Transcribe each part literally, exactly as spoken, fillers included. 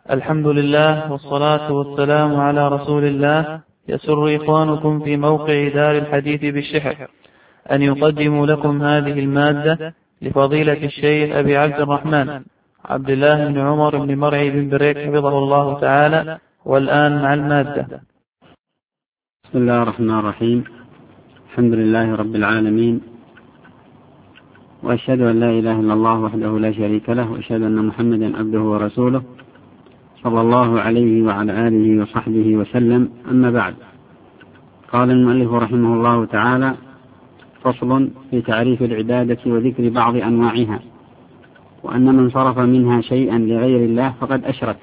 الحمد لله والصلاة والسلام على رسول الله. يسر إخوانكم في موقع دار الحديث بالشحر أن يقدموا لكم هذه المادة لفضيلة الشيخ أبي عبد الرحمن عبد الله بن عمر بن مرعي بن بريك حفظه الله تعالى. والآن مع المادة. بسم الله الرحمن الرحيم. الحمد لله رب العالمين، وأشهد أن لا إله إلا الله وحده لا شريك له، وأشهد أن محمدا عبده ورسوله صلى الله عليه وعلى آله وصحبه وسلم. أما بعد، قال المؤلف رحمه الله تعالى: فصل في تعريف العبادة وذكر بعض أنواعها، وأن من صرف منها شيئا لغير الله فقد أشرك.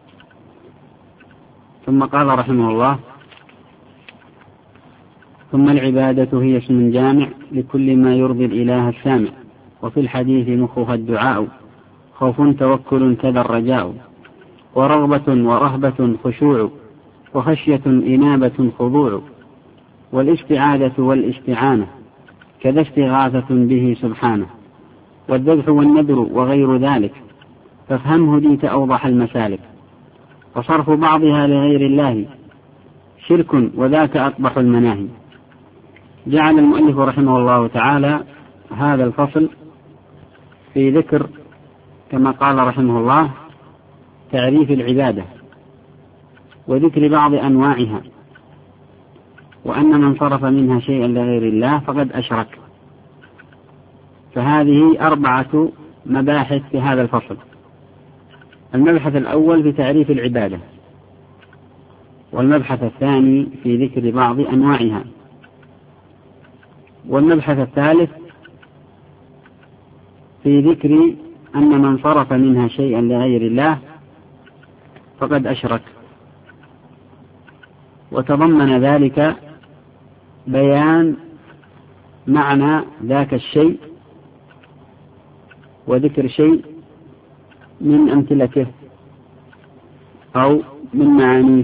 ثم قال رحمه الله: ثم العبادة هي اسم جامع لكل ما يرضي الإله السامع، وفي الحديث مخها الدعاء، خوف توكل كذا الرجاء، ورغبة ورهبة خشوع، وخشية إنابة خضوع، والاستعاذة والاستعانة كذا استغاثة به سبحانه، والذبح والنذر وغير ذلك، فافهم هديت أوضح المسالك. وصرف بعضها لغير الله شرك، وذاك أقبح المناهي. جعل المؤلف رحمه الله تعالى هذا الفصل في ذكر، كما قال رحمه الله، تعريف العبادة وذكر بعض أنواعها، وأن من صرف منها شيئا لغير الله فقد أشرك. فهذه أربعة مباحث في هذا الفصل. المبحث الأول في تعريف العبادة، والمبحث الثاني في ذكر بعض أنواعها، والمبحث الثالث في ذكر أن من صرف منها شيئا لغير الله فقد أشرك. وتضمن ذلك بيان معنى ذاك الشيء وذكر شيء من أمثلته أو من معانيه،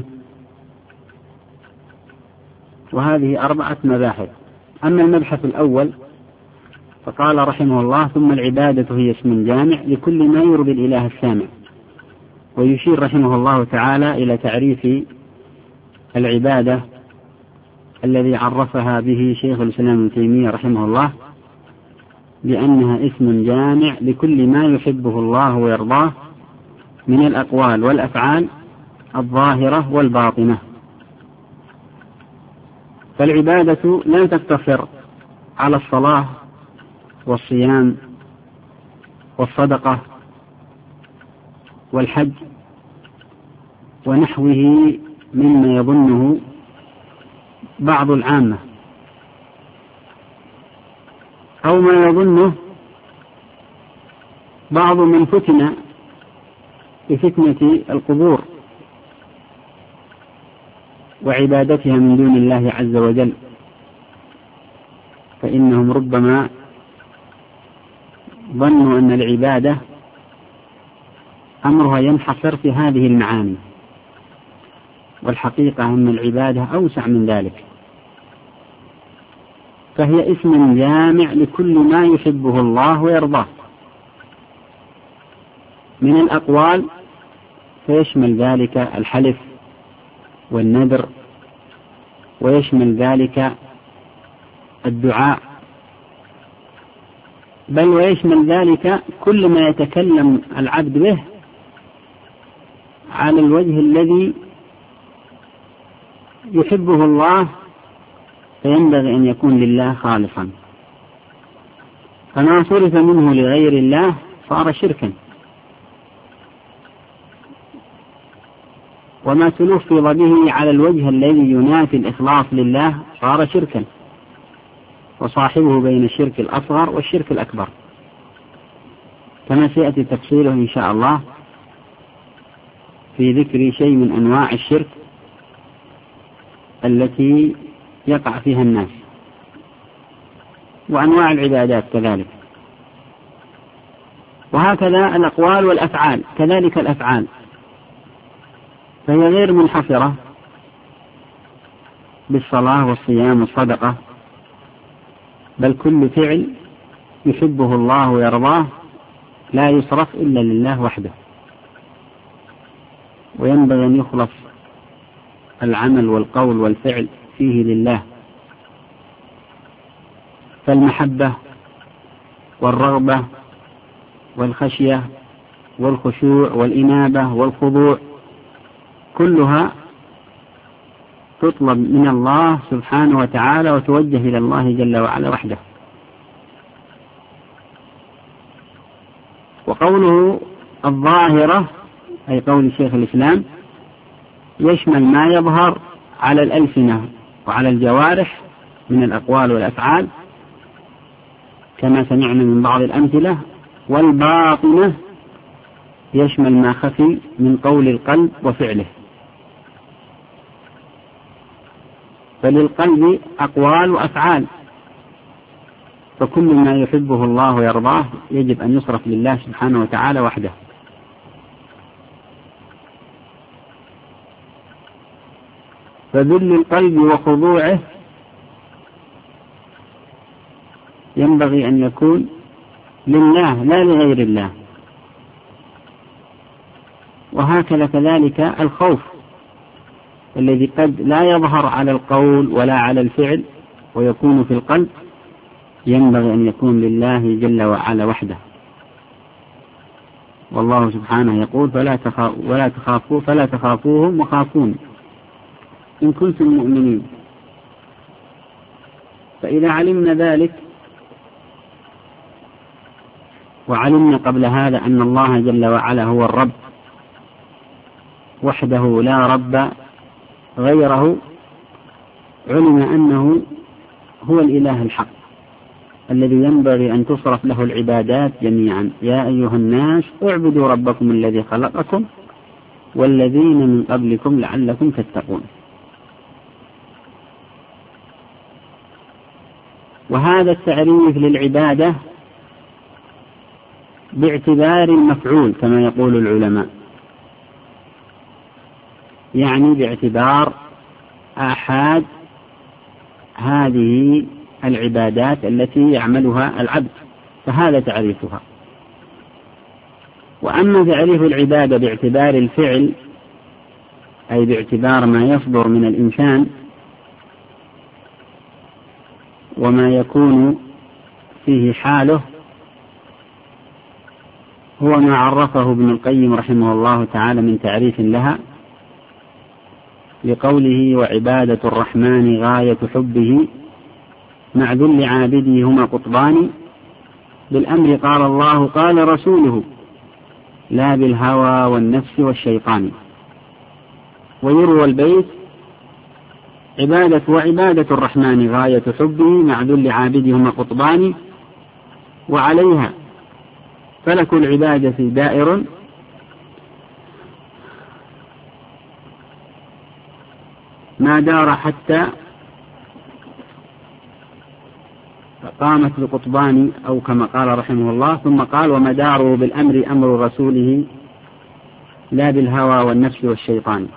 وهذه أربعة مباحث. أما المبحث الأول فقال رحمه الله: ثم العبادة هي اسم جامع لكل ما يرضي الإله السامع. ويشير رحمه الله تعالى إلى تعريف العبادة الذي عرفها به شيخ الإسلام ابن تيمية رحمه الله، بأنها اسم جامع لكل ما يحبه الله ويرضاه من الأقوال والأفعال الظاهرة والباطنة. فالعبادة لا تقتصر على الصلاة والصيام والصدقة والحج ونحوه مما يظنه بعض العامة، أو ما يظنه بعض من فتن بفتنة القبور وعبادتها من دون الله عز وجل، فإنهم ربما ظنوا أن العبادة أمرها ينحصر في هذه المعاني، والحقيقة أن العبادة أوسع من ذلك، فهي اسم جامع لكل ما يحبه الله ويرضاه من الأقوال، فيشمل ذلك الحلف والنذر، ويشمل ذلك الدعاء، بل ويشمل ذلك كل ما يتكلم العبد به على الوجه الذي يحبه الله، فينبغي أن يكون لله خالصا. فما صرف منه لغير الله صار شركا، وما تلفظ به على الوجه الذي ينافي الإخلاص لله صار شركا، وصاحبه بين الشرك الأصغر والشرك الأكبر، كما سيأتي تفصيله إن شاء الله في ذكر شيء من أنواع الشرك التي يقع فيها الناس، وأنواع العبادات كذلك. وهكذا الأقوال والأفعال كذلك، الأفعال فهي غير منحصرة بالصلاة والصيام والصدقة، بل كل فعل يحبه الله ويرضاه لا يصرف إلا لله وحده. وينبغي أن يخلص العمل والقول والفعل فيه لله. فالمحبة والرغبة والخشية والخشوع والإنابة والخضوع كلها تطلب من الله سبحانه وتعالى وتوجه إلى الله جل وعلا وحده. وقوله الظاهرة أي قول شيخ الإسلام يشمل ما يظهر على الألسنة وعلى الجوارح من الأقوال والأفعال كما سمعنا من بعض الأمثلة، والباطنة يشمل ما خفي من قول القلب وفعله. فللقلب أقوال وأفعال، فكل ما يحبه الله ويرضاه يجب أن يصرف لله سبحانه وتعالى وحده. فذل القلب وخضوعه ينبغي أن يكون لله لا لغير الله. وهكذا كذلك الخوف الذي قد لا يظهر على القول ولا على الفعل ويكون في القلب ينبغي أن يكون لله جل وعلا وحده. والله سبحانه يقول فلا تخافوا ولا تخافوا فلا تخافوهم وخافون إن كنتم مؤمنين. فإذا علمنا ذلك وعلمنا قبل هذا أن الله جل وعلا هو الرب وحده لا رب غيره، علم أنه هو الإله الحق الذي ينبغي أن تصرف له العبادات جميعا. يا أيها الناس اعبدوا ربكم الذي خلقكم والذين من قبلكم لعلكم تتقون. وهذا التعريف للعبادة باعتبار المفعول كما يقول العلماء، يعني باعتبار آحاد هذه العبادات التي يعملها العبد، فهذا تعريفها. وأما تعريف العبادة باعتبار الفعل أي باعتبار ما يصدر من الإنسان وما يكون فيه حاله، هو ما عرفه ابن القيم رحمه الله تعالى من تعريف لها لقوله وعبادة الرحمن غاية حبه مع ذل عابده هما قطبان بالأمر قال الله قال رسوله لا بالهوى والنفس والشيطان. ويروى البيت عبادة وعبادة الرحمن غاية حبه مع ذل عابده هما قطبان وعليها فلك العبادة دائر ما دار حتى قامت بقطبان أو كما قال رحمه الله. ثم قال ومداره بالأمر أمر رسوله لا بالهوى والنفس والشيطان.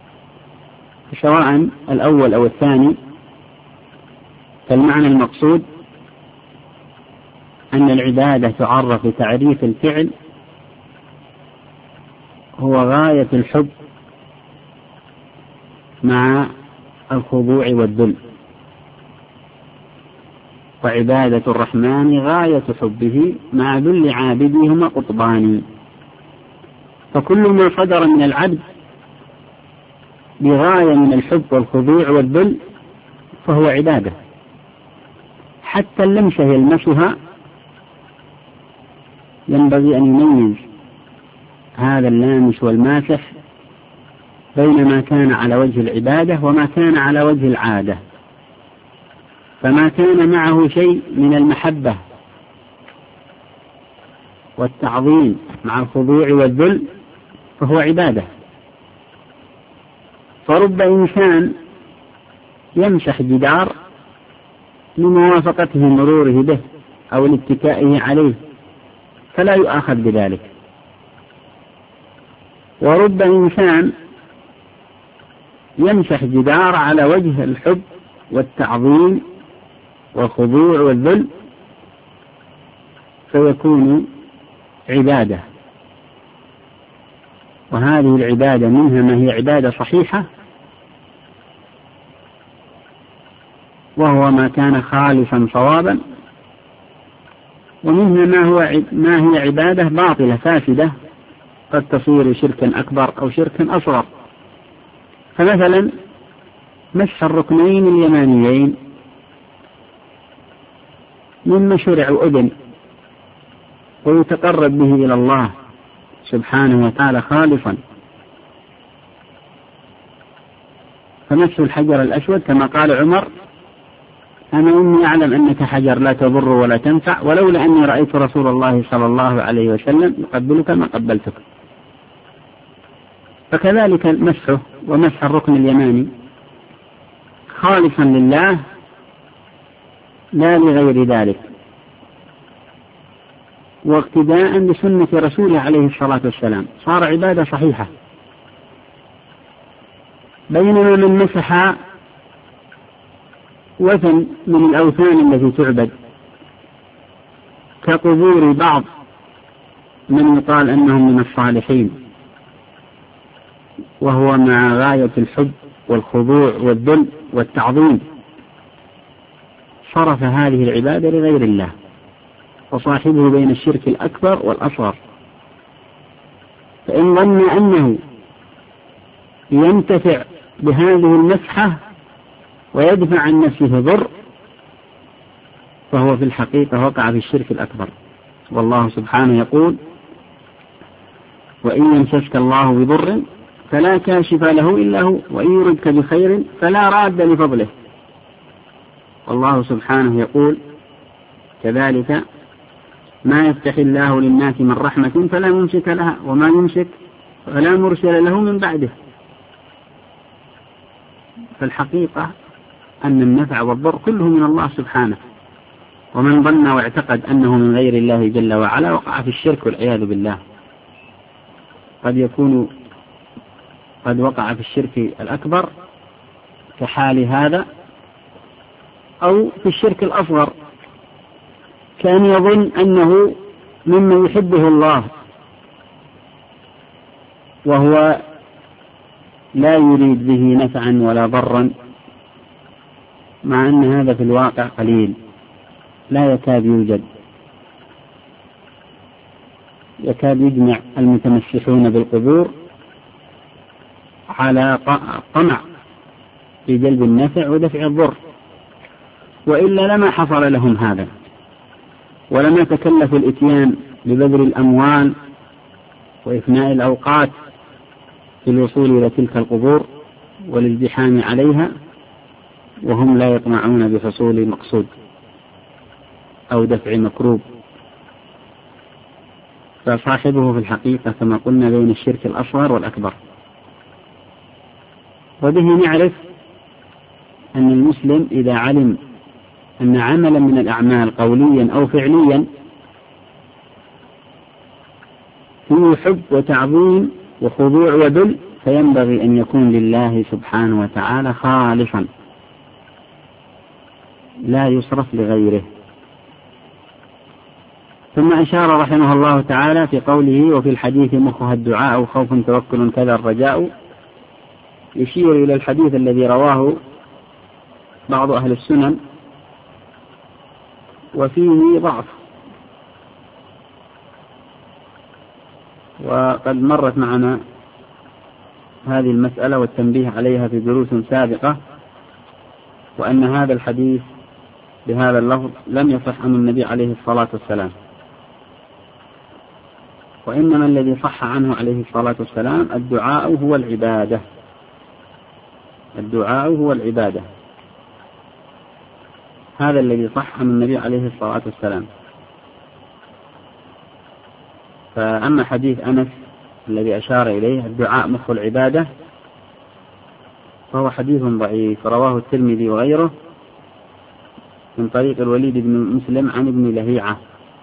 سواء الأول أو الثاني فالمعنى المقصود أن العبادة تعرف بتعريف الفعل هو غاية الحب مع الخضوع والذل، وعبادة الرحمن غاية حبه مع ذل عابده هما قطبان. فكل ما صدر من العبد بغاية من الحب والخضوع والذل فهو عبادة، حتى اللمسة يلمسها ينبغي أن يميز هذا اللامس والماسح بين ما كان على وجه العبادة وما كان على وجه العادة. فما كان معه شيء من المحبة والتعظيم مع الخضوع والذل فهو عبادة. فرب إنسان يمسح جدار لموافقته مروره به أو لاتكائه عليه فلا يؤاخذ بذلك، ورب إنسان يمسح جدار على وجه الحب والتعظيم والخضوع والذل فيكون عبادة. وهذه العبادة منها ما هي عبادة صحيحة، وهو ما كان خالصا صوابا، ومنها ما هو ما هي عبادة باطلة فاسدة قد تصير شركا أكبر أو شركا أصغر. فمثلا مسح الركنين اليمانيين مما شرع أذن ويتقرب به إلى الله سبحانه وتعالى خالصا. فمسح الحجر الأسود كما قال عمر: أنا إني أعلم أنك حجر لا تضر ولا تنفع، ولولا أني رأيت رسول الله صلى الله عليه وسلم يقبلك ما قبلتك. فكذلك مسحه ومسح الركن اليماني خالصا لله لا لغير ذلك، واقتداء بسنة رسوله عليه الصلاة والسلام، صار عبادة صحيحة. بينما من مسح وثن من الأوثان التي تعبد كقبور بعض من يقال أنهم من الصالحين، وهو مع غاية الحب والخضوع والذل والتعظيم، صرف هذه العبادة لغير الله، وصاحبه بين الشرك الأكبر والأصغر. فإن ظن أنه ينتفع بهذه المسحة ويدفع عن نفسه ضر، فهو في الحقيقة وقع في الشرك الأكبر. والله سبحانه يقول: وإن يمسسك الله بضر فلا كاشف له إلا هو، وإن يردك بخير فلا راد لفضله. والله سبحانه يقول كذلك: ما يفتح الله للناس من رحمة فلا ممسك لها، وما يمسك فلا مرسل له من بعده. فالحقيقة أن النفع والضر كله من الله سبحانه، ومن ظن واعتقد أنه من غير الله جل وعلا وقع في الشرك والعياذ بالله. قد يكون قد وقع في الشرك الأكبر كحال هذا، أو في الشرك الأصغر كان يظن أنه ممن يحبه الله وهو لا يريد به نفعا ولا ضرا، مع أن هذا في الواقع قليل لا يكاد يوجد. يكاد يجمع المتمسحون بالقبور على طمع في جلب النفع ودفع الضر، وإلا لما حصل لهم هذا، ولما تكلفوا الإتيان ببذل الأموال وإفناء الأوقات في الوصول إلى تلك القبور والازدحام عليها وهم لا يطمعون بحصول مقصود أو دفع مكروب. فصاحبه في الحقيقة كما قلنا بين الشرك الأصغر والأكبر. وبه نعرف أن المسلم إذا علم أن عملا من الأعمال قوليا أو فعليا فيه حب وتعظيم وخضوع وذل، فينبغي أن يكون لله سبحانه وتعالى خالصا لا يصرف لغيره. ثم أشار رحمه الله تعالى في قوله: وفي الحديث مخها الدعاء خوف توكل كذا الرجاء، يشير إلى الحديث الذي رواه بعض أهل السنن وفيه ضعف، وقد مرت معنا هذه المسألة والتنبيه عليها في دروس سابقة، وأن هذا الحديث بهذا اللفظ لم يصح عن النبي عليه الصلاة والسلام، وإنما الذي صح عنه عليه الصلاة والسلام الدعاء هو العبادة. الدعاء هو العبادة، هذا الذي صح عن النبي عليه الصلاة والسلام. فأما حديث أنس الذي أشار إليه الدعاء مخ العبادة فهو حديث ضعيف، رواه الترمذي وغيره من طريق الوليد بن مسلم عن ابن لهيعة،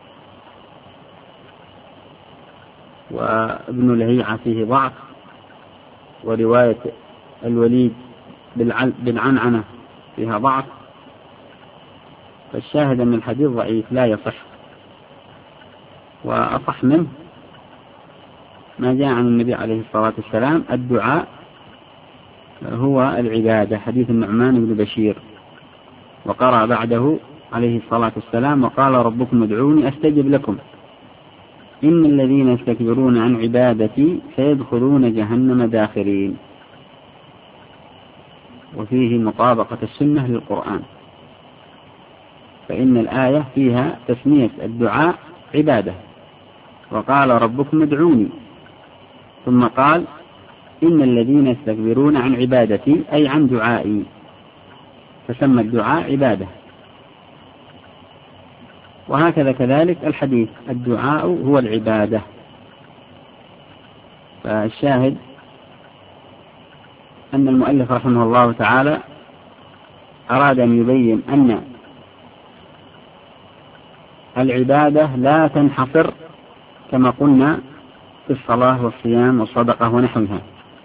وابن لهيعة فيه ضعف، ورواية الوليد بالعنعنة فيها ضعف، فالشاهد أن الحديث ضعيف لا يصح. وأصح منه ما جاء عن النبي عليه الصلاة والسلام الدعاء هو العبادة، حديث النعمان بن بشير. وقرأ بعده عليه الصلاة والسلام وقال ربكم ادعوني أستجب لكم إن الذين يستكبرون عن عبادتي سيدخلون جهنم داخرين. وفيه مطابقة السنة للقرآن، فإن الآية فيها تسمية الدعاء عبادة، وقال ربكم ادعوني، ثم قال إن الذين يستكبرون عن عبادتي أي عن دعائي، فسمى الدعاء عبادة. وهكذا كذلك الحديث الدعاء هو العبادة. فالشاهد أن المؤلف رحمه الله تعالى أراد أن يبين أن العبادة لا تنحصر كما قلنا في الصلاة والصيام والصدقة ونحوها،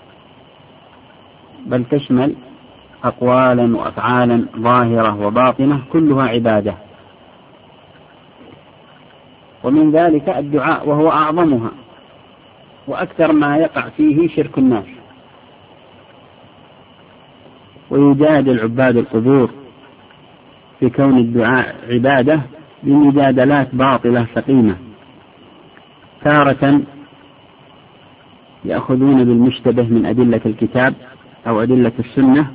بل تشمل أقوالا وأفعالا ظاهرة وباطنة كلها عبادة. ومن ذلك الدعاء وهو أعظمها وأكثر ما يقع فيه شرك الناس، ويجادل عباد القبور في كون الدعاء عبادة بمجادلات باطلة سقيمة. تارة يأخذون بالمشتبه من أدلة الكتاب أو أدلة السنة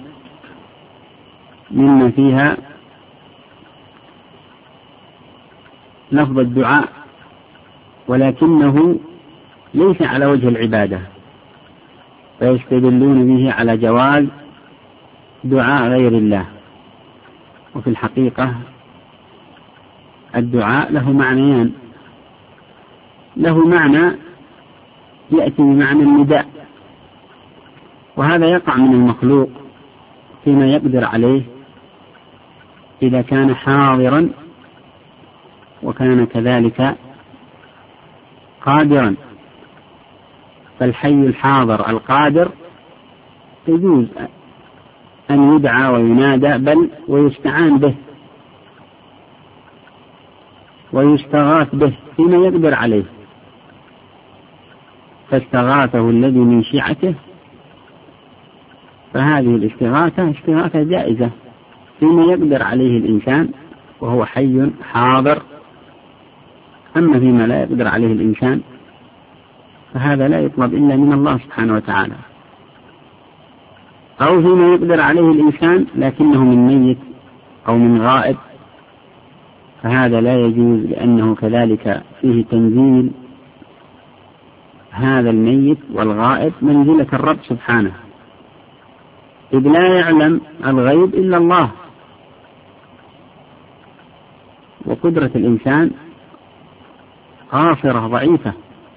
مما فيها لفظ الدعاء، ولكنه ليس على وجه العبادة، فيستدلون به على جواز دعاء غير الله. وفي الحقيقة الدعاء له معنيان، له معنى يأتي بمعنى النداء، وهذا يقع من المخلوق فيما يقدر عليه إذا كان حاضرا وكان كذلك قادرا. فالحي الحاضر القادر يجوز أن يدعى وينادى، بل ويستعان به ويستغاث به فيما يقدر عليه، فاستغاثه الذي من شيعته، فهذه الاستغاثة استغاثة جائزة فيما يقدر عليه الإنسان وهو حي حاضر. أما فيما لا يقدر عليه الإنسان فهذا لا يطلب إلا من الله سبحانه وتعالى، أو فيما يقدر عليه الإنسان لكنه من ميت أو من غائب، فهذا لا يجوز، لأنه كذلك فيه تنزيل هذا الميت والغائب منزلة الرب سبحانه، إذ لا يعلم الغيب إلا الله، وقدرة الإنسان قاصرة ضعيفة.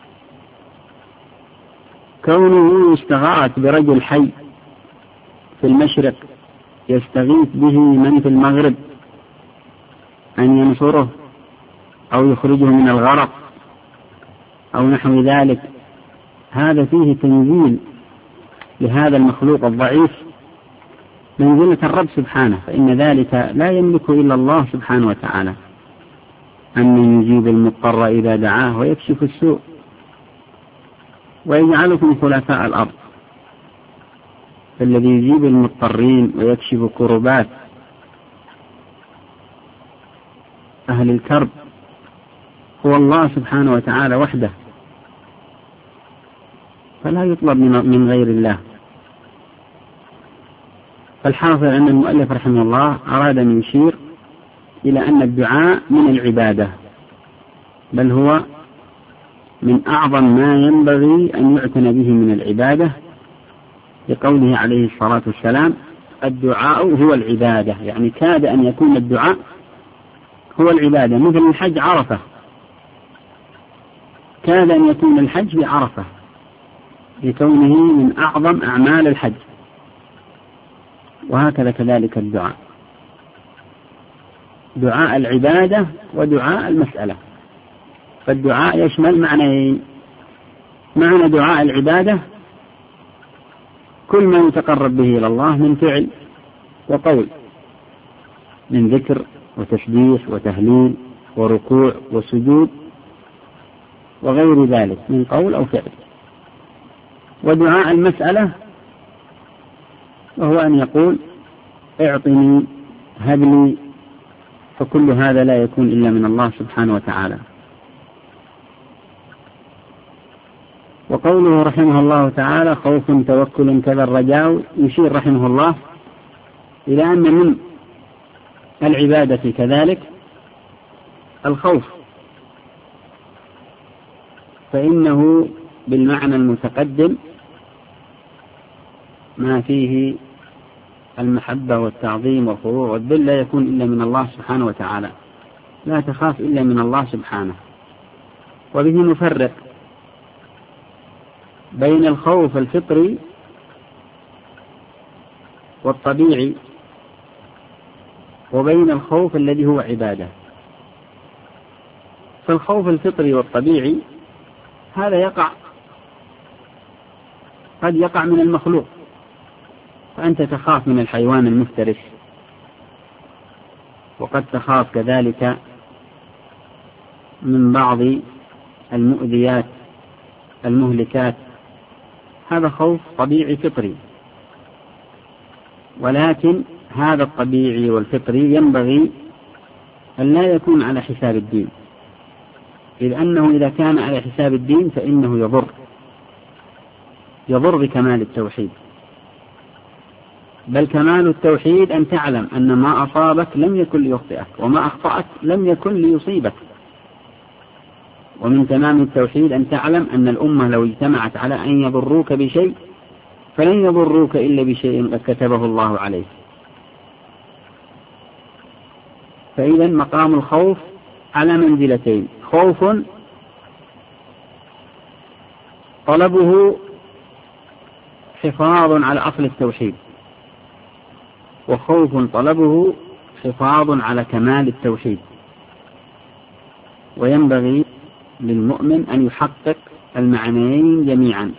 كونه يستغاث برجل حي في المشرق يستغيث به من في المغرب أن ينصره أو يخرجه من الغرق أو نحو ذلك، هذا فيه تنزيل لهذا المخلوق الضعيف منزلة الرب سبحانه، فإن ذلك لا يملك إلا الله سبحانه وتعالى. أمن يجيب المضطر إذا دعاه ويكشف السوء ويجعلكم خلفاء الأرض. فالذي يجيب المضطرين ويكشف كربات أهل الكرب هو الله سبحانه وتعالى وحده، فلا يطلب من غير الله. فالحاصل أن المؤلف رحمه الله أراد أن يشير إلى أن الدعاء من العبادة، بل هو من أعظم ما ينبغي أن يعتنى به من العبادة، لقوله عليه الصلاة والسلام الدعاء هو العبادة، يعني كاد أن يكون الدعاء هو العبادة، مثل الحج عرفة، كاد أن يكون الحج بعرفة لكونه من أعظم أعمال الحج. وهكذا كذلك الدعاء، دعاء العبادة ودعاء المسألة. فالدعاء يشمل معنيين: معنى دعاء العبادة كل ما يتقرب به إلى الله من فعل وقول، من ذكر وتسبيح وتهليل وركوع وسجود وغير ذلك من قول أو فعل. ودعاء المسألة وهو أن يقول اعطني، هب لي، فكل هذا لا يكون إلا من الله سبحانه وتعالى. وقوله رحمه الله تعالى خوف توكل كذا الرجاء، يشير رحمه الله إلى أن من العبادة كذلك الخوف، فإنه بالمعنى المتقدم ما فيه المحبة والتعظيم والخضوع والذل لا يكون إلا من الله سبحانه وتعالى، لا تخاف إلا من الله سبحانه. وبه نفرق بين الخوف الفطري والطبيعي وبين الخوف الذي هو عبادة. فالخوف الفطري والطبيعي هذا يقع قد يقع من المخلوق، فأنت تخاف من الحيوان المفترس، وقد تخاف كذلك من بعض المؤذيات المهلكات، هذا خوف طبيعي فطري. ولكن هذا الطبيعي والفطري ينبغي أن لا يكون على حساب الدين، إذ أنه إذا كان على حساب الدين فإنه يضر يضر بكمال التوحيد. بل كمال التوحيد أن تعلم أن ما أصابك لم يكن ليخطئك، وما أخطأك لم يكن ليصيبك. ومن تمام التوحيد أن تعلم أن الأمة لو اجتمعت على أن يضروك بشيء فلن يضروك إلا بشيء قد كتبه الله عليك. فإذا مقام الخوف على منزلتين: خوف طلبه حفاظ على أصل التوحيد، وخوف طلبه حفاظ على كمال التوحيد. وينبغي للمؤمن أن يحقق المعنيين جميعا.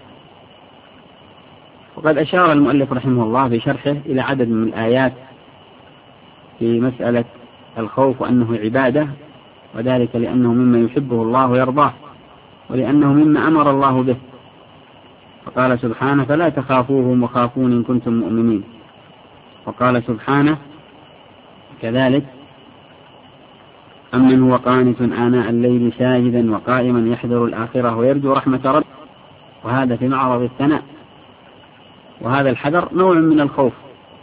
وقد أشار المؤلف رحمه الله في شرحه إلى عدد من الآيات في مسألة الخوف وأنه عبادة، وذلك لأنه مما يحبه الله ويرضاه، ولأنه مما أمر الله به. فقال سبحانه: فلا تخافوهم وخافون إن كنتم مؤمنين. وقال سبحانه كذلك: أمن هو قانت آناء الليل ساجدا وقائما يحذر الآخرة ويرجو رحمة ربه. وهذا في معرض الثناء، وهذا الحذر نوع من الخوف.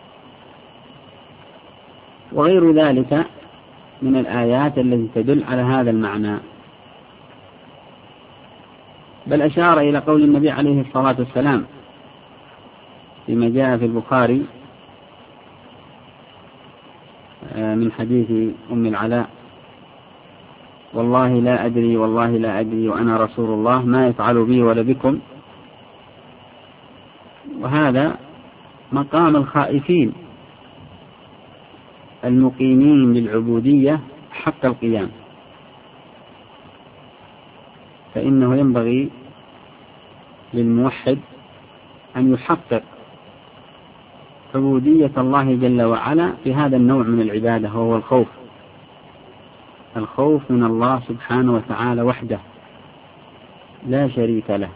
وغير ذلك من الآيات التي تدل على هذا المعنى. بل أشار إلى قول النبي عليه الصلاة والسلام فيما جاء في البخاري من حديث أم العلاء: والله لا أدري والله لا أدري وأنا رسول الله ما يفعل بي ولا بكم. وهذا مقام الخائفين المقيمين للعبودية حق القيام. فإنه ينبغي للموحد أن يحقق عبودية الله جل وعلا في هذا النوع من العبادة، وهو الخوف الخوف من الله سبحانه وتعالى وحده لا شريك له.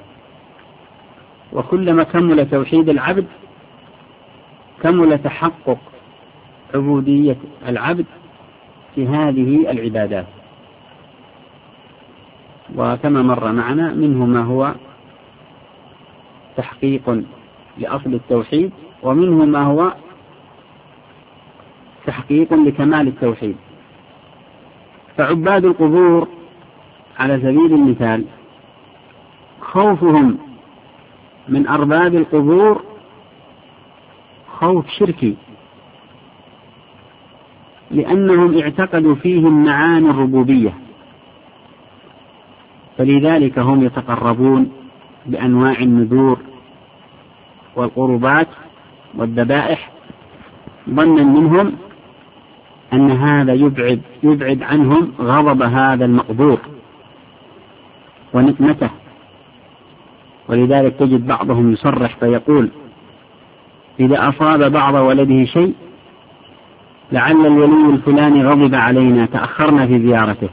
وكلما كمل توحيد العبد كمل تحقق عبودية العبد في هذه العبادات. وكما مر معنا منه ما هو تحقيق لأصل التوحيد، ومنه ما هو تحقيق لكمال التوحيد. فعباد القبور على سبيل المثال خوفهم من أرباب القبور خوف شركي، لأنهم اعتقدوا فيهم معاني الربوبية، فلذلك هم يتقربون بأنواع النذور والقربات والذبائح ظنا منهم أن هذا يبعد, يبعد عنهم غضب هذا المقبور ونقمته. ولذلك تجد بعضهم يصرح فيقول: إذا أصاب بعض ولده شيء لعل الولي الفلاني غضب علينا تأخرنا في زيارته.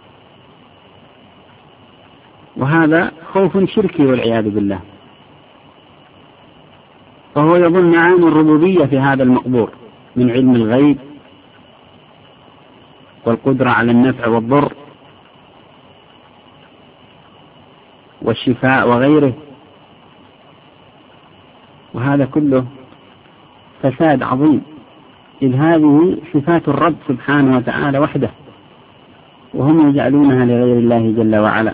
وهذا خوف شركي والعياذ بالله. وهو يظن معاني الربوبية في هذا المقبور من علم الغيب والقدرة على النفع والضر والشفاء وغيره، وهذا كله فساد عظيم، إذ هذه صفات الرب سبحانه وتعالى وحده، وهم يجعلونها لغير الله جل وعلا.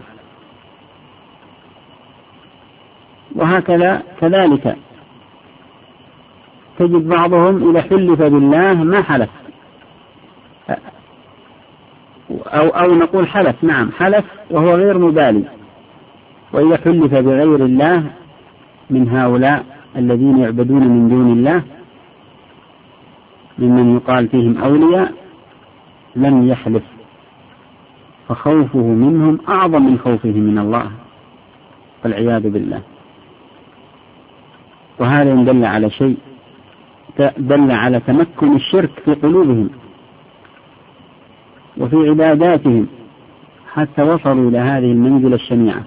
وهكذا كذلك تجد بعضهم إذا حلف بالله ما حلف، أو, أو نقول حلف، نعم حلف وهو غير مبالي، وإذا حلف بغير الله من هؤلاء الذين يعبدون من دون الله ممن يقال فيهم أولياء لم يحلف، فخوفه منهم أعظم من خوفه من الله والعياذ بالله. وهذا دل على شيء، دل على تمكن الشرك في قلوبهم وفي عباداتهم حتى وصلوا إلى هذه المنزلة الشنيعة.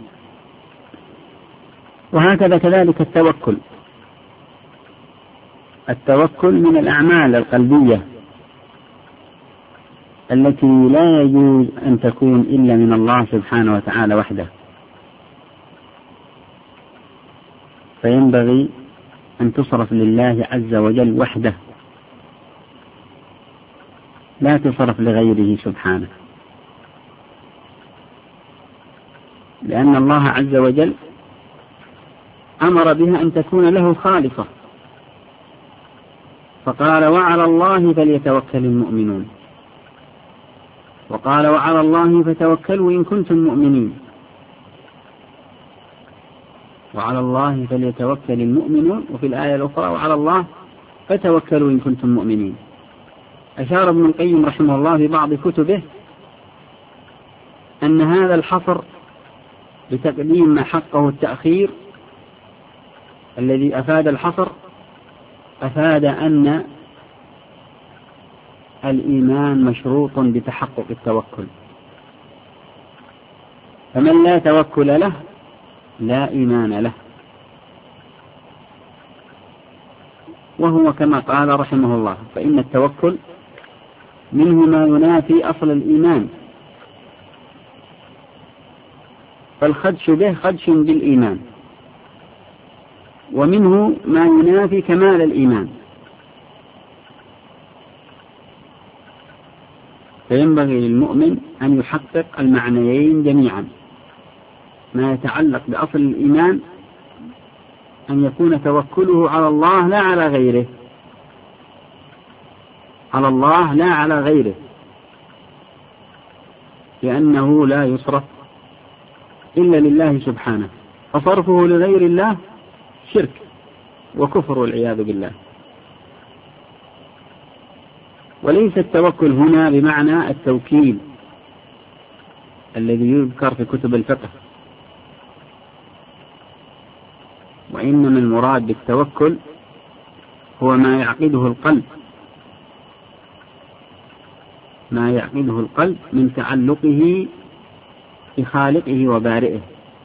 وهكذا كذلك التوكل، التوكل من الأعمال القلبية التي لا يجوز أن تكون إلا من الله سبحانه وتعالى وحده، فينبغي أن تصرف لله عز وجل وحده، لا تصرف لغيره سبحانه، لأن الله عز وجل أمر بها أن تكون له خالصة، فقال وعلى الله فليتوكل المؤمنون، وقال وعلى الله فتوكلوا إن كنتم مؤمنين، وعلى الله فليتوكل المؤمنون، وفي الآية الأخرى وعلى الله فتوكلوا إن كنتم مؤمنين. أشار ابن القيم رحمه الله في بعض كتبه أن هذا الحصر بتقديم ما حقه التأخير الذي أفاد الحصر أفاد أن الإيمان مشروط بتحقق التوكل، فمن لا توكل له لا إيمان له، وهو كما قال رحمه الله فإن التوكل منه ما ينافي أصل الإيمان، فالخدش به خدش بالإيمان، ومنه ما ينافي كمال الإيمان، فينبغي للمؤمن أن يحقق المعنيين جميعا، ما يتعلق بأصل الإيمان أن يكون توكله على الله لا على غيره، على الله لا على غيره، لأنه لا يصرف إلا لله سبحانه، فصرفه لغير الله شرك وكفر والعياذ بالله. وليس التوكل هنا بمعنى التوكيل الذي يذكر في كتب الفقه، وإنما المراد بالتوكل هو ما يعقده القلب، ما يعقده القلب من تعلقه بخالقه وبارئه،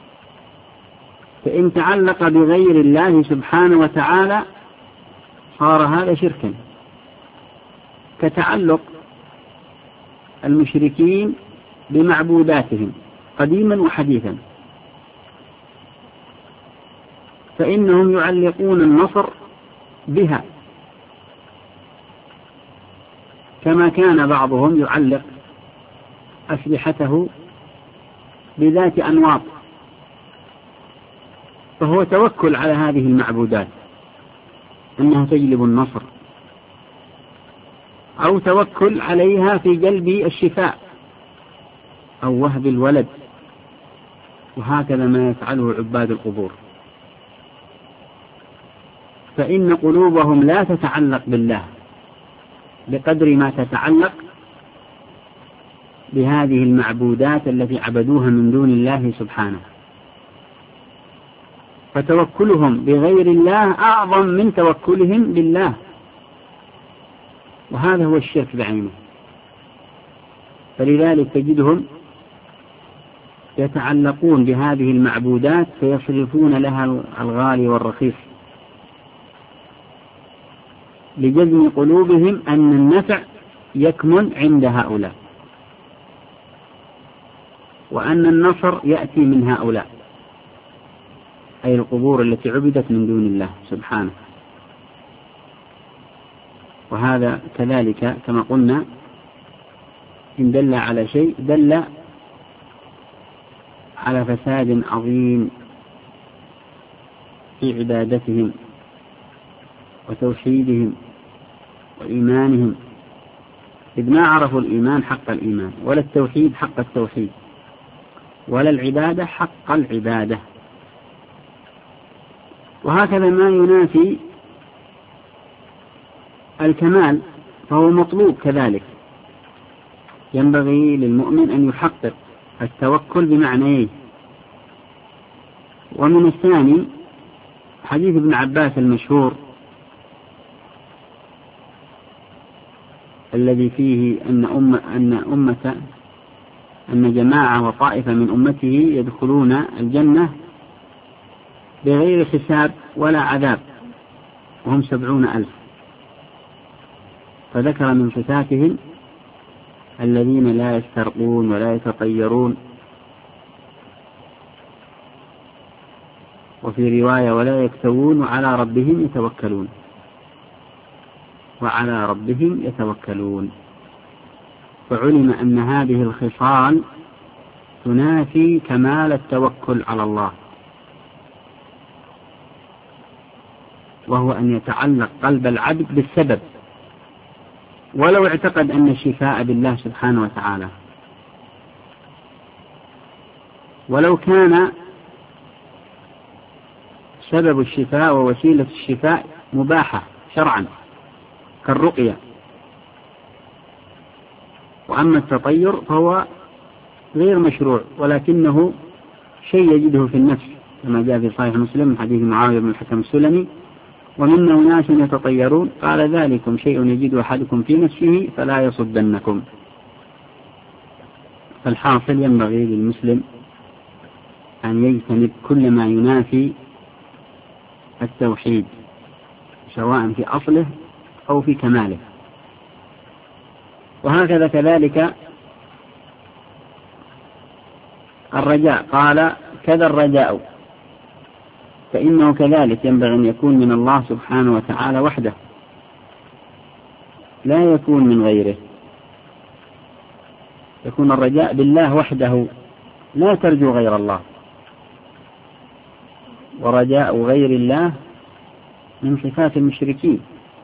فإن تعلق بغير الله سبحانه وتعالى صار هذا شركا، كتعلق المشركين بمعبوداتهم قديما وحديثا، فإنهم يعلقون النصر بها، كما كان بعضهم يعلق أسلحته بذات أنواط، فهو توكل على هذه المعبودات أنها تجلب النصر، أو توكل عليها في جلب الشفاء أو وهب الولد، وهكذا ما يفعله عباد القبور، فإن قلوبهم لا تتعلق بالله بقدر ما تتعلق بهذه المعبودات التي عبدوها من دون الله سبحانه، فتوكلهم بغير الله أعظم من توكلهم بالله، وهذا هو الشرك بعينه. فلذلك تجدهم يتعلقون بهذه المعبودات فيصرفون لها الغالي والرخيص، لجزم قلوبهم أن النفع يكمن عند هؤلاء، وأن النصر يأتي من هؤلاء، أي القبور التي عبدت من دون الله سبحانه. وهذا كذلك كما قلنا إن دل على شيء دل على فساد عظيم في عبادتهم وتوحيدهم وإيمانهم، إذ ما عرفوا الإيمان حق الإيمان، ولا التوحيد حق التوحيد، ولا العبادة حق العبادة. وهكذا ما ينافي الكمال فهو مطلوب كذلك. ينبغي للمؤمن أن يحقق التوكل بمعنيه. ومن الثاني حديث ابن عباس المشهور الذي فيه أن أم أن أمة أن جماعة وطائفة من أمته يدخلون الجنة بغير حساب ولا عذاب وهم سبعون ألف، فذكر من صفاتهم الذين لا يسترقون ولا يتطيرون، وفي رواية ولا يكتوون وعلى ربهم يتوكلون، وعلى ربهم يتوكلون. فعلم أن هذه الخصال تنافي كمال التوكل على الله، وهو أن يتعلق قلب العبد بالسبب ولو اعتقد أن الشفاء بالله سبحانه وتعالى، ولو كان سبب الشفاء ووسيلة الشفاء مباحة شرعا كالرقية. وأما التطير فهو غير مشروع ولكنه شيء يجده في النفس كما جاء في صحيح مسلم من حديث معاوية بن الحكم السلمي: ومنا أناس يتطيرون قال ذلكم شيء يجد أحدكم في نفسه فلا يصدنكم. فالحاصل ينبغي للمسلم أن يجتنب كل ما ينافي التوحيد سواء في أصله أو في كماله. وهكذا كذلك الرجاء، قال كذا الرجاء، فإنه كذلك ينبغي أن يكون من الله سبحانه وتعالى وحده، لا يكون من غيره. يكون الرجاء بالله وحده، لا ترجو غير الله. ورجاء غير الله من صفات المشركين،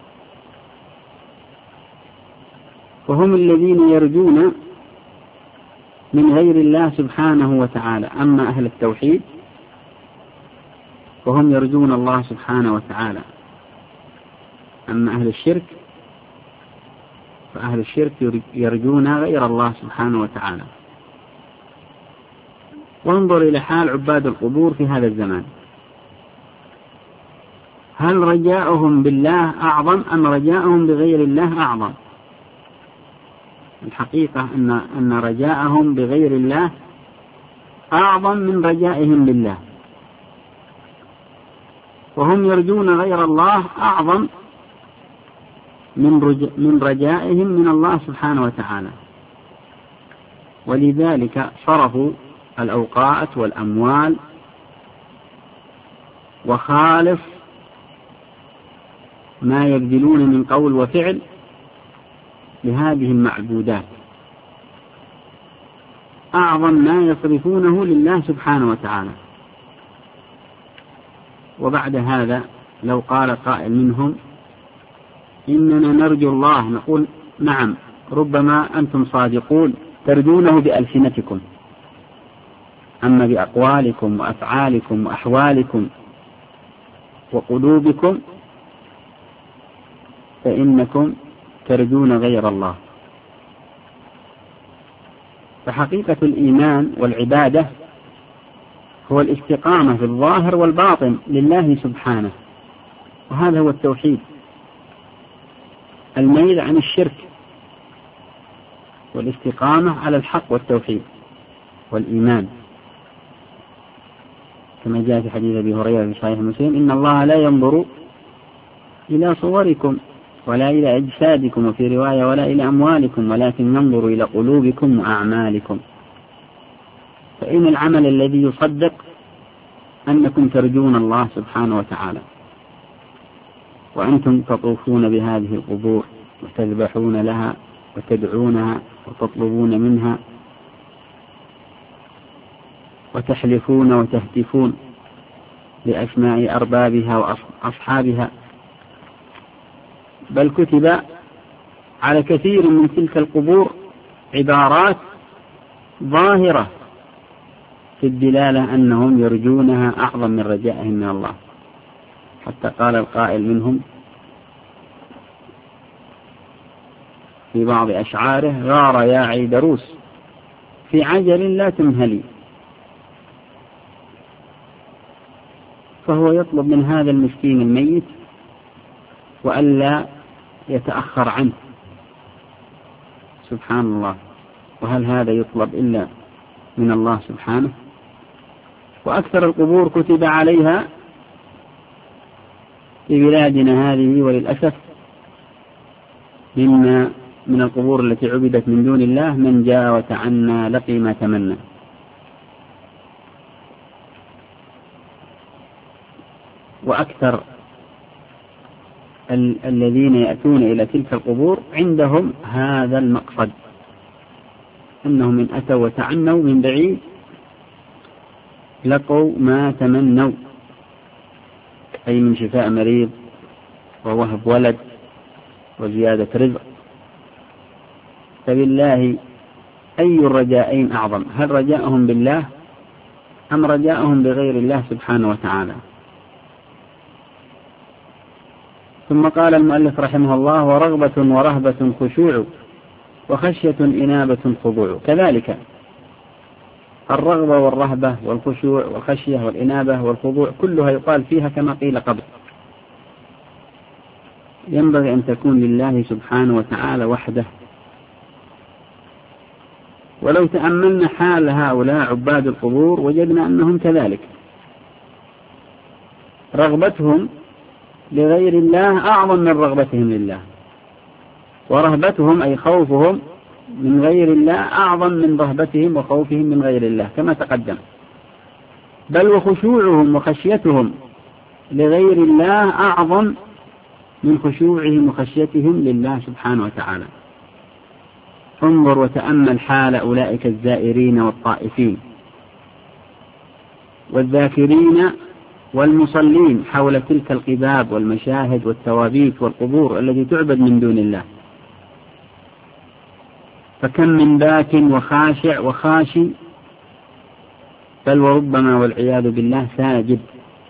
وهم الذين يرجون من غير الله سبحانه وتعالى. أما أهل التوحيد وهم يرجون الله سبحانه وتعالى. أما أهل الشرك فأهل الشرك يرجون غير الله سبحانه وتعالى. وانظر إلى حال عباد القبور في هذا الزمان، هل رجاؤهم بالله أعظم أم رجاؤهم بغير الله أعظم؟ الحقيقة أن أن رجاءهم بغير الله أعظم من رجائهم بالله، وهم يرجون غير الله أعظم من رج... من رجائهم من الله سبحانه وتعالى. ولذلك صرفوا الأوقات والأموال وخالص ما يبذلون من قول وفعل لهذه المعبودات أعظم ما يصرفونه لله سبحانه وتعالى. وبعد هذا لو قال قائل منهم إننا نرجو الله، نقول نعم، ربما أنتم صادقون ترجونه بألسنتكم، أما بأقوالكم وأفعالكم وأحوالكم وقلوبكم فإنكم ترجون غير الله. فحقيقة الإيمان والعبادة هو الاستقامة في الظاهر والباطن لله سبحانه، وهذا هو التوحيد، الميل عن الشرك والاستقامة على الحق والتوحيد والإيمان، كما جاء في حديث أبي هريرة في صحيح مسلم: إن الله لا ينظر إلى صوركم ولا إلى أجسادكم، وفي رواية ولا إلى أموالكم، ولكن ينظر إلى قلوبكم وأعمالكم. فإن العمل الذي يصدق أنكم ترجون الله سبحانه وتعالى وأنتم تطوفون بهذه القبور وتذبحون لها وتدعونها وتطلبون منها وتحلفون وتهتفون بأسماء أربابها وأصحابها، بل كتب على كثير من تلك القبور عبارات ظاهرة في الدلالة أنهم يرجونها أعظم من رجائهم من الله، حتى قال القائل منهم في بعض أشعاره: غار يا عيدروس في عجل لا تمهلي. فهو يطلب من هذا المسكين الميت وألا يتأخر عنه، سبحان الله. وهل هذا يطلب إلا من الله سبحانه؟ وأكثر القبور كتب عليها في بلادنا هذه وللأسف مما من القبور التي عبدت من دون الله: من جاء وتعنى لقي ما تمنى. وأكثر ال- الذين يأتون إلى تلك القبور عندهم هذا المقصد، أنهم من أتوا وتعنوا من بعيد لقوا ما تمنوا، أي من شفاء مريض ووهب ولد وزيادة رزق. فبالله أي الرجائين أعظم؟ هل رجاءهم بالله أم رجاءهم بغير الله سبحانه وتعالى؟ ثم قال المؤلف رحمه الله: ورغبة ورهبة خشوع وخشية إنابة خضوع. كذلك الرغبة والرهبة والخشوع والخشية والإنابة والخضوع كلها يقال فيها كما قيل قبل، ينبغي أن تكون لله سبحانه وتعالى وحده. ولو تأملنا حال هؤلاء عباد القبور وجدنا أنهم كذلك، رغبتهم لغير الله أعظم من رغبتهم لله، ورهبتهم أي خوفهم من غير الله أعظم من رهبتهم وخوفهم من غير الله كما تقدم. بل وخشوعهم وخشيتهم لغير الله أعظم من خشوعهم وخشيتهم لله سبحانه وتعالى. انظر وتأمل حال أولئك الزائرين والطائفين والذاكرين والمصلين حول تلك القباب والمشاهد والتوابيت والقبور التي تعبد من دون الله. فكم من باك وخاشع وخاشي، بل وربما والعياذ بالله ساجد.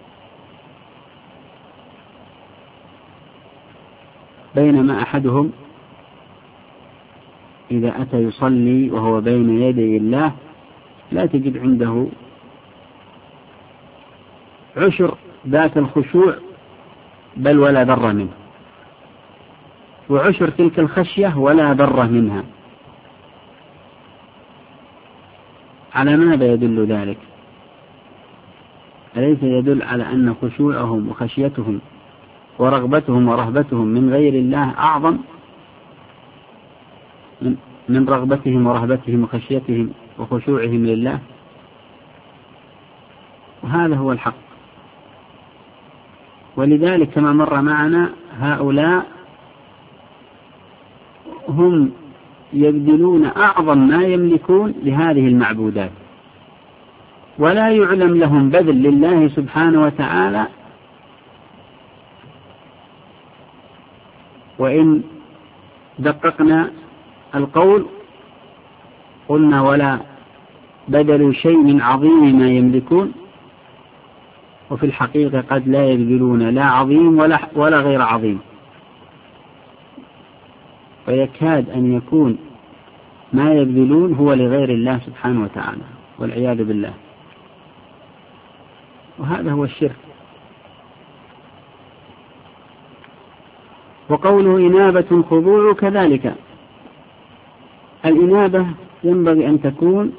بينما أحدهم إذا أتى يصلي وهو بين يدي الله لا تجد عنده عشر ذات الخشوع بل ولا ذرة منه، وعشر تلك الخشية ولا ذرة منها. على ماذا يدل ذلك؟ أليس يدل على أن خشوعهم وخشيتهم ورغبتهم ورهبتهم من غير الله أعظم من رغبتهم ورهبتهم وخشيتهم وخشوعهم لله؟ وهذا هو الحق. ولذلك كما مر معنا هؤلاء هم يبذلون أعظم ما يملكون لهذه المعبودات، ولا يعلم لهم بذل لله سبحانه وتعالى. وإن دققنا القول قلنا: ولا بذلوا شيء من عظيم ما يملكون، وفي الحقيقة قد لا يبذلون لا عظيم ولا, ولا غير عظيم، ويكاد أن يكون ما يبذلون هو لغير الله سبحانه وتعالى والعياذ بالله. وهذا هو الشرك. وقوله إنابة خضوع كذلك، الإنابة ينبغي أن تكون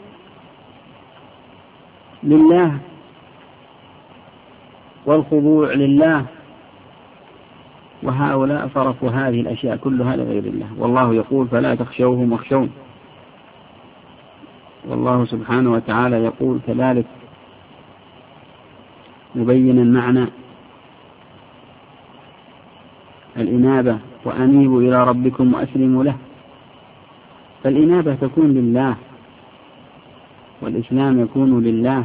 لله، والخضوع لله، وهؤلاء صرفوا هذه الأشياء كلها لغير الله، والله يقول فلا تخشوهم واخشون. والله سبحانه وتعالى يقول كذلك مبينا معنى الإنابة وأنيبوا إلى ربكم وأسلموا له. فالإنابة تكون لله، والإسلام يكون لله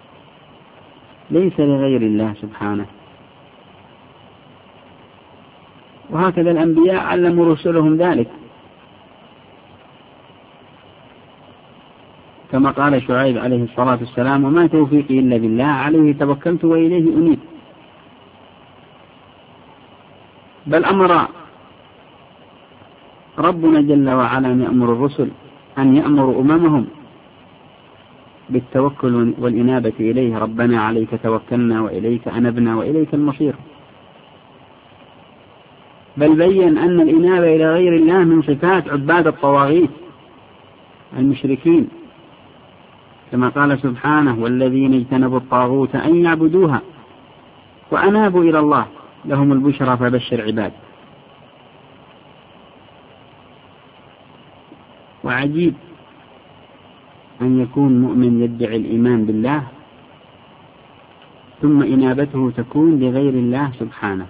ليس لغير الله سبحانه. وهكذا الأنبياء علموا رسلهم ذلك، كما قال شعيب عليه الصلاة والسلام وما توفيقي إلا بالله عليه توكلت وإليه أنيب. بل أمر ربنا جل وعلا أن يأمر الرسل أن يأمروا أممهم بالتوكل والإنابة إليه. ربنا عليك توكلنا وإليك أنبنا وإليك المصير. بل بين أن الإنابة إلى غير الله من صفات عباد الطواغيت المشركين، كما قال سبحانه والذين اجتنبوا الطاغوت أن يعبدوها وأنابوا إلى الله لهم البشرى فبشر عباد. وعجيب أن يكون مؤمن يدعي الإيمان بالله ثم إنابته تكون لغير الله سبحانه،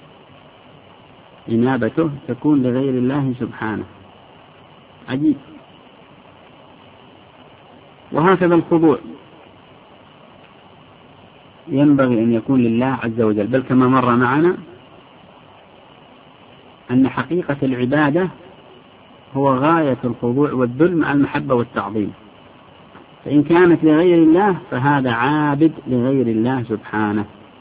إنابته تكون لغير الله سبحانه. عجيب. وهكذا الخضوع ينبغي أن يكون لله عز وجل. بل كما مر معنا أن حقيقة العبادة هو غاية الخضوع والذل مع المحبة والتعظيم. فإن كانت لغير الله فهذا عابد لغير الله سبحانه.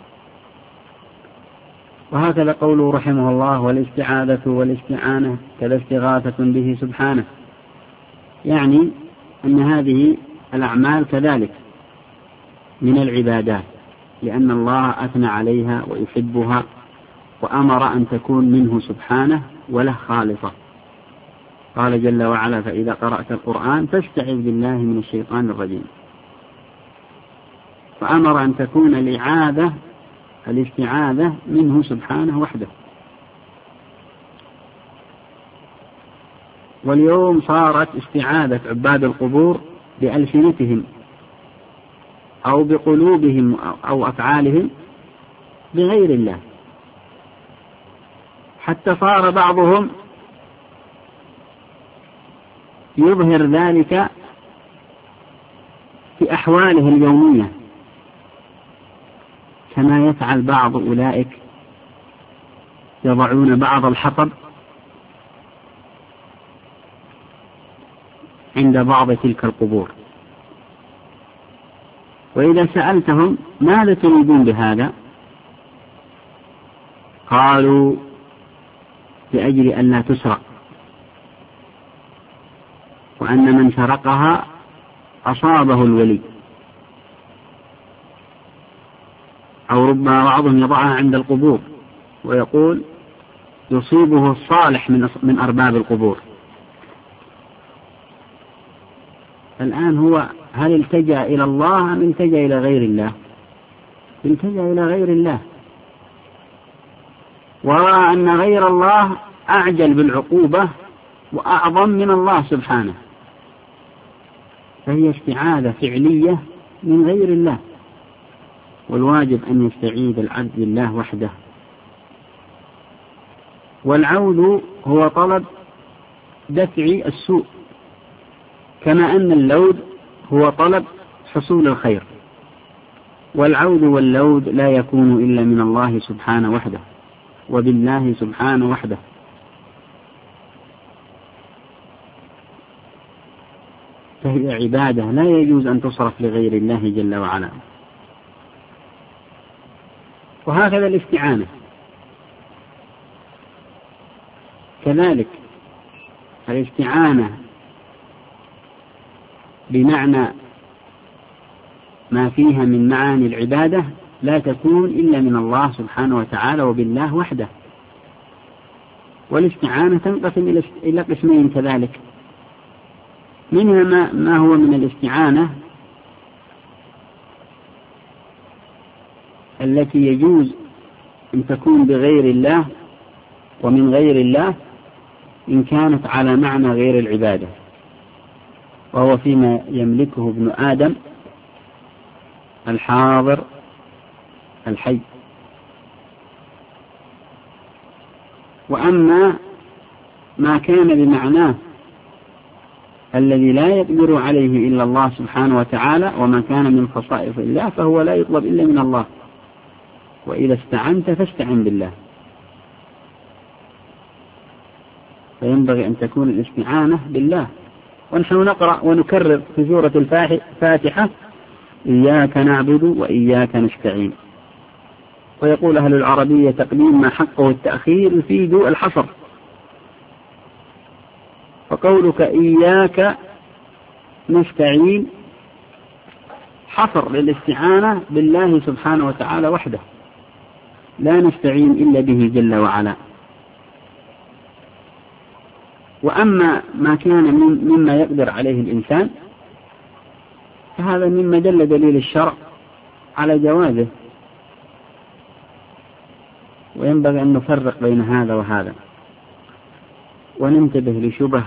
وهكذا قوله رحمه الله والاستعاذة والاستعانة كذا استغاثة به سبحانه، يعني أن هذه الأعمال كذلك من العبادات، لأن الله أثنى عليها ويحبها وأمر أن تكون منه سبحانه وله خالصة. قال جل وعلا فإذا قرأت القرآن فاستعذ بالله من الشيطان الرجيم. فأمر أن تكون الإعاذة الاستعاذة منه سبحانه وحده. واليوم صارت استعاذة عباد القبور بألسنتهم أو بقلوبهم أو أفعالهم بغير الله، حتى صار بعضهم يظهر ذلك في أحواله اليومية، كما يفعل بعض أولئك يضعون بعض الحطب عند بعض تلك القبور، وإذا سألتهم ماذا تريدون بهذا قالوا لأجل أن لا تسرق، وأن من سرقها أصابه الولي، أو ربما بعضهم يضعها عند القبور ويقول يصيبه الصالح من أرباب القبور. الآن هو هل التجأ إلى الله أم التجأ إلى غير الله؟ التجأ إلى غير الله، ورأى أن غير الله أعجل بالعقوبة وأعظم من الله سبحانه، فهي استعاذة فعلية من غير الله. والواجب أن يستعيذ العبد بالله وحده. والعوذ هو طلب دفع السوء، كما أن اللوذ هو طلب حصول الخير. والعوذ واللوذ لا يكون إلا من الله سبحانه وحده وبالله سبحانه وحده. فهي عبادة لا يجوز أن تصرف لغير الله جل وعلا. وهكذا الاستعانة كذلك. الاستعانة بمعنى ما فيها من معاني العبادة لا تكون إلا من الله سبحانه وتعالى وبالله وحده. والاستعانة تنقسم إلى قسمين كذلك، منها ما, ما هو من الاستعانة التي يجوز أن تكون بغير الله ومن غير الله إن كانت على معنى غير العبادة، وهو فيما يملكه ابن آدم الحاضر الحي. وأما ما كان بمعناه الذي لا يقدر عليه إلا الله سبحانه وتعالى، وما كان من خصائص الله، فهو لا يطلب إلا من الله. وإذا استعنت فاستعن بالله. فينبغي أن تكون الاستعانة بالله. ونحن نقرأ ونكرر في سورة الفاتحة إياك نعبد وإياك نستعين. ويقول أهل العربية تقديم ما حقه التأخير يفيد الحصر. فقولك إياك نستعين حصر للاستعانة بالله سبحانه وتعالى وحده، لا نستعين إلا به جل وعلا. وأما ما كان مما يقدر عليه الإنسان فهذا مما دل دليل الشرع على جوازه، وينبغي أن نفرق بين هذا وهذا، وننتبه لشبه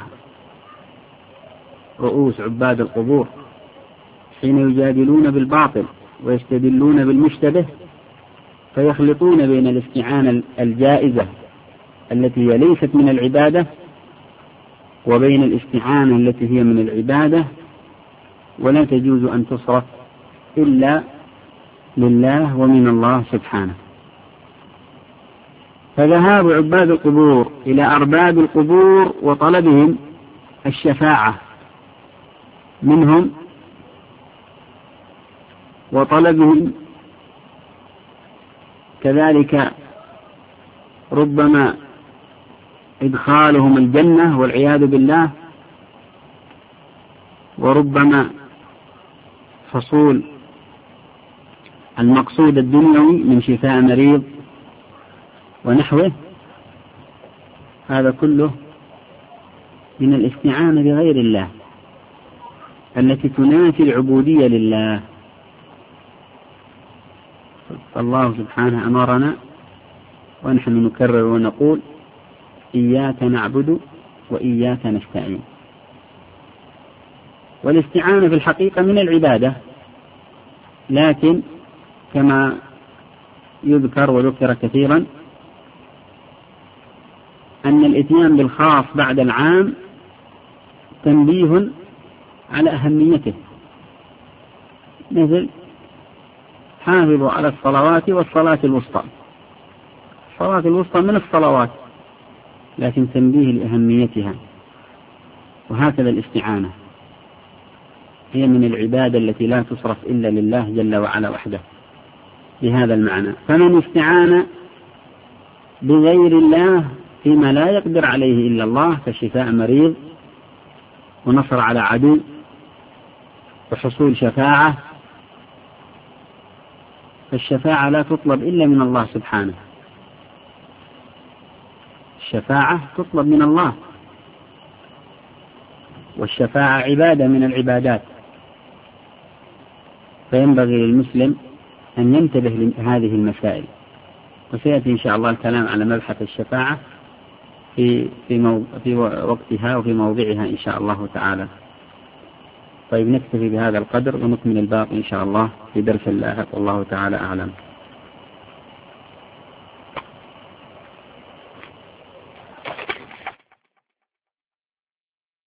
رؤوس عباد القبور حين يجادلون بالباطل ويستدلون بالمشتبه، فيخلطون بين الاستعانة الجائزة التي هي ليست من العبادة وبين الاستعانة التي هي من العبادة ولا تجوز أن تصرف إلا لله ومن الله سبحانه. فذهاب عباد القبور إلى أرباب القبور وطلبهم الشفاعة منهم وطلبهم كذلك ربما إدخالهم الجنة والعياذ بالله، وربما حصول المقصود الدنيوي من شفاء مريض ونحوه، هذا كله من الاستعانة بغير الله التي تنافي العبودية لله. فالله سبحانه أمرنا ونحن نكرر ونقول إياك نعبد وإياك نستعين. والاستعانة في الحقيقة من العبادة، لكن كما يذكر وذكر كثيرا أن الإتيان بالخاص بعد العام تنبيه على أهميته، مثل حافظوا على الصلوات والصلاة الوسطى. الصلاة الوسطى من الصلوات لكن تنبيه لأهميتها. وهكذا الاستعانة هي من العبادة التي لا تصرف إلا لله جل وعلا وحده بهذا المعنى. فمن استعان بغير الله فيما لا يقدر عليه إلا الله كشفاء مريض ونصر على عدو وحصول شفاعة، فالشفاعة لا تطلب إلا من الله سبحانه. الشفاعة تطلب من الله، والشفاعة عبادة من العبادات، فينبغي للمسلم أن ينتبه لهذه المسائل. وسيأتي إن شاء الله الكلام على مبحث الشفاعة في في, مو في وقتها وفي موضعها إن شاء الله تعالى. طيب نكتفي بهذا القدر ونكمل الباقي إن شاء الله في درس اللاحق، والله تعالى أعلم.